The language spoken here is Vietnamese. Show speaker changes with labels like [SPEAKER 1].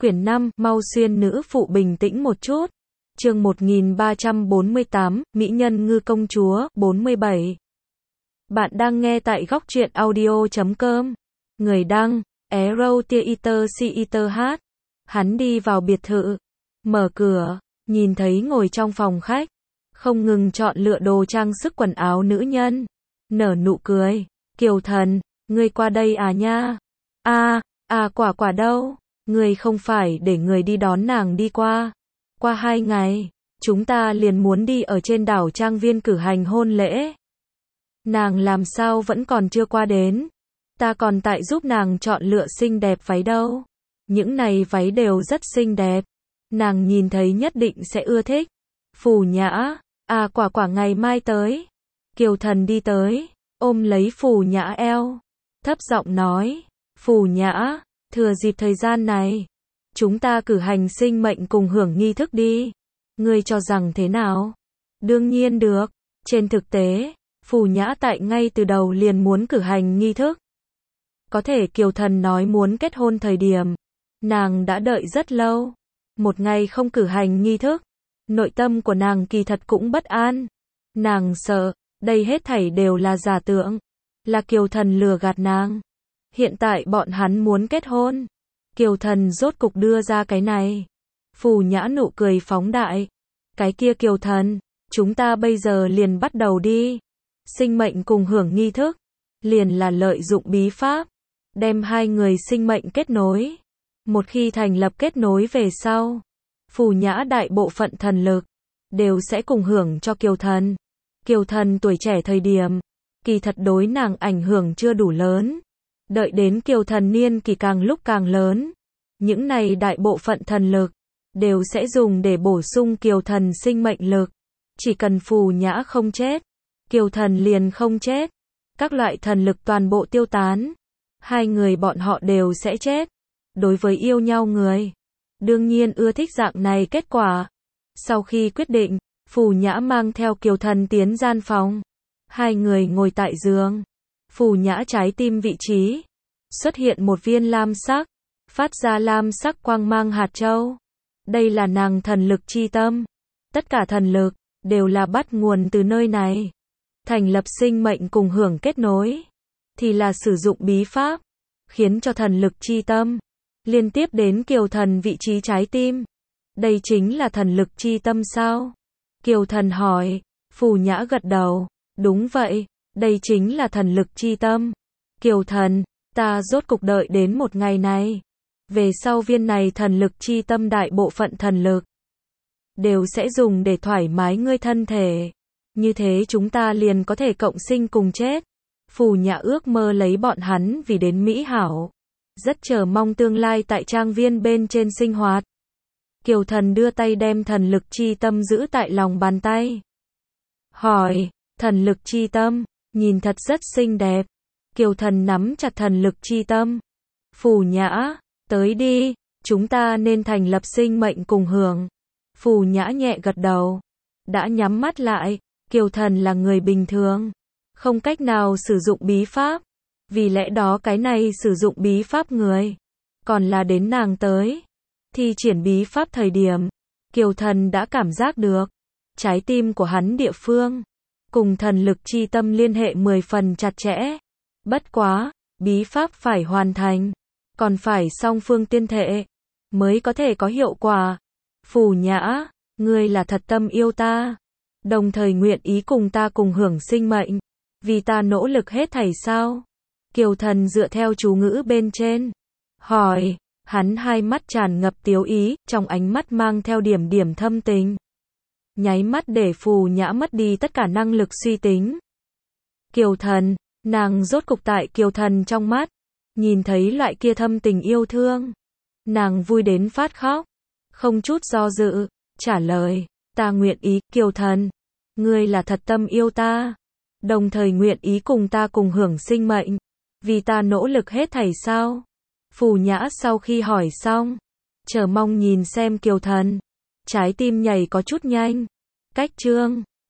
[SPEAKER 1] Quyển 5, mau xuyên nữ phụ bình tĩnh một chút. Chương 1348, Mỹ nhân ngư công chúa, 47. Bạn đang nghe tại góc truyện audio.com. Người đăng, Arrow Theater CETH. Hắn đi vào biệt thự, mở cửa, nhìn thấy ngồi trong phòng khách, không ngừng chọn lựa đồ trang sức quần áo nữ nhân. Nở nụ cười, Kiều Thần, ngươi qua đây à nha? Quả đâu? Ngươi không phải để người đi đón nàng đi qua. Qua 2 ngày, chúng ta liền muốn đi ở trên đảo Trang Viên cử hành hôn lễ. Nàng làm sao vẫn còn chưa qua đến? Ta còn tại giúp nàng chọn lựa xinh đẹp váy đâu. Những này váy đều rất xinh đẹp. Nàng nhìn thấy nhất định sẽ ưa thích. Phù Nhã, quả ngày mai tới. Kiều Thần đi tới, ôm lấy Phù Nhã eo, thấp giọng nói, Phù Nhã, thừa dịp thời gian này, chúng ta cử hành sinh mệnh cùng hưởng nghi thức đi. Ngươi cho rằng thế nào? Đương nhiên được. Trên thực tế, Phù Nhã tại ngay từ đầu liền muốn cử hành nghi thức. Có thể Kiều Thần nói muốn kết hôn thời điểm, nàng đã đợi rất lâu. Một ngày không cử hành nghi thức, nội tâm của nàng kỳ thật cũng bất an. Nàng sợ, đây hết thảy đều là giả tượng, là Kiều Thần lừa gạt nàng. Hiện tại bọn hắn muốn kết hôn. Kiều Thần rốt cục đưa ra cái này. Phù Nhã nụ cười phóng đại. Cái kia Kiều Thần, chúng ta bây giờ liền bắt đầu đi. Sinh mệnh cùng hưởng nghi thức, liền là lợi dụng bí pháp, đem hai người sinh mệnh kết nối. Một khi thành lập kết nối về sau, Phù Nhã đại bộ phận thần lực, đều sẽ cùng hưởng cho Kiều Thần. Kiều Thần tuổi trẻ thời điểm, kỳ thật đối nàng ảnh hưởng chưa đủ lớn. Đợi đến Kiều Thần niên kỳ càng lúc càng lớn, những này đại bộ phận thần lực, đều sẽ dùng để bổ sung Kiều Thần sinh mệnh lực. Chỉ cần Phù Nhã không chết, Kiều Thần liền không chết. Các loại thần lực toàn bộ tiêu tán, hai người bọn họ đều sẽ chết. Đối với yêu nhau người, đương nhiên ưa thích dạng này kết quả. Sau khi quyết định, Phù Nhã mang theo Kiều Thần tiến gian phòng. Hai người ngồi tại giường. Phù Nhã trái tim vị trí, xuất hiện một viên lam sắc, phát ra lam sắc quang mang hạt châu. Đây là nàng thần lực chi tâm. Tất cả thần lực, đều là bắt nguồn từ nơi này. Thành lập sinh mệnh cùng hưởng kết nối, thì là sử dụng bí pháp, khiến cho thần lực chi tâm, liên tiếp đến Kiều Thần vị trí trái tim. Đây chính là thần lực chi tâm sao? Kiều Thần hỏi. Phù Nhã gật đầu. Đúng vậy, đây chính là thần lực chi tâm. Kiều Thần, ta rốt cục đợi đến một ngày này. Về sau viên này thần lực chi tâm đại bộ phận thần lực, đều sẽ dùng để thoải mái ngươi thân thể. Như thế chúng ta liền có thể cộng sinh cùng chết. Phù Nhã ước mơ lấy bọn hắn vì đến mỹ hảo. Rất chờ mong tương lai tại trang viên bên trên sinh hoạt. Kiều Thần đưa tay đem thần lực chi tâm giữ tại lòng bàn tay. Hỏi, thần lực chi tâm, nhìn thật rất xinh đẹp. Kiều Thần nắm chặt thần lực chi tâm. Phù Nhã, tới đi, chúng ta nên thành lập sinh mệnh cùng hưởng. Phù Nhã nhẹ gật đầu. Đã nhắm mắt lại, Kiều Thần là người bình thường, không cách nào sử dụng bí pháp. Vì lẽ đó cái này sử dụng bí pháp người, còn là đến nàng tới. Thi triển bí pháp thời điểm, Kiều Thần đã cảm giác được, trái tim của hắn địa phương, cùng thần lực chi tâm liên hệ 10 phần chặt chẽ. Bất quá, bí pháp phải hoàn thành, còn phải song phương tiên thể, mới có thể có hiệu quả. Phù Nhã, ngươi là thật tâm yêu ta, đồng thời nguyện ý cùng ta cùng hưởng sinh mệnh, vì ta nỗ lực hết thảy sao? Kiều Thần dựa theo chú ngữ bên trên, hỏi. Hắn hai mắt tràn ngập tiếu ý, trong ánh mắt mang theo điểm điểm thâm tình. Nháy mắt để Phù Nhã mất đi tất cả năng lực suy tính. Kiều Thần, nàng rốt cục tại Kiều Thần trong mắt, nhìn thấy loại kia thâm tình yêu thương. Nàng vui đến phát khóc, không chút do dự, trả lời, ta nguyện ý. Kiều Thần, ngươi là thật tâm yêu ta, đồng thời nguyện ý cùng ta cùng hưởng sinh mệnh, vì ta nỗ lực hết thảy sao? Phù Nhã sau khi hỏi xong, chờ mong nhìn xem Kiều Thần, trái tim nhảy có chút nhanh. Cách chương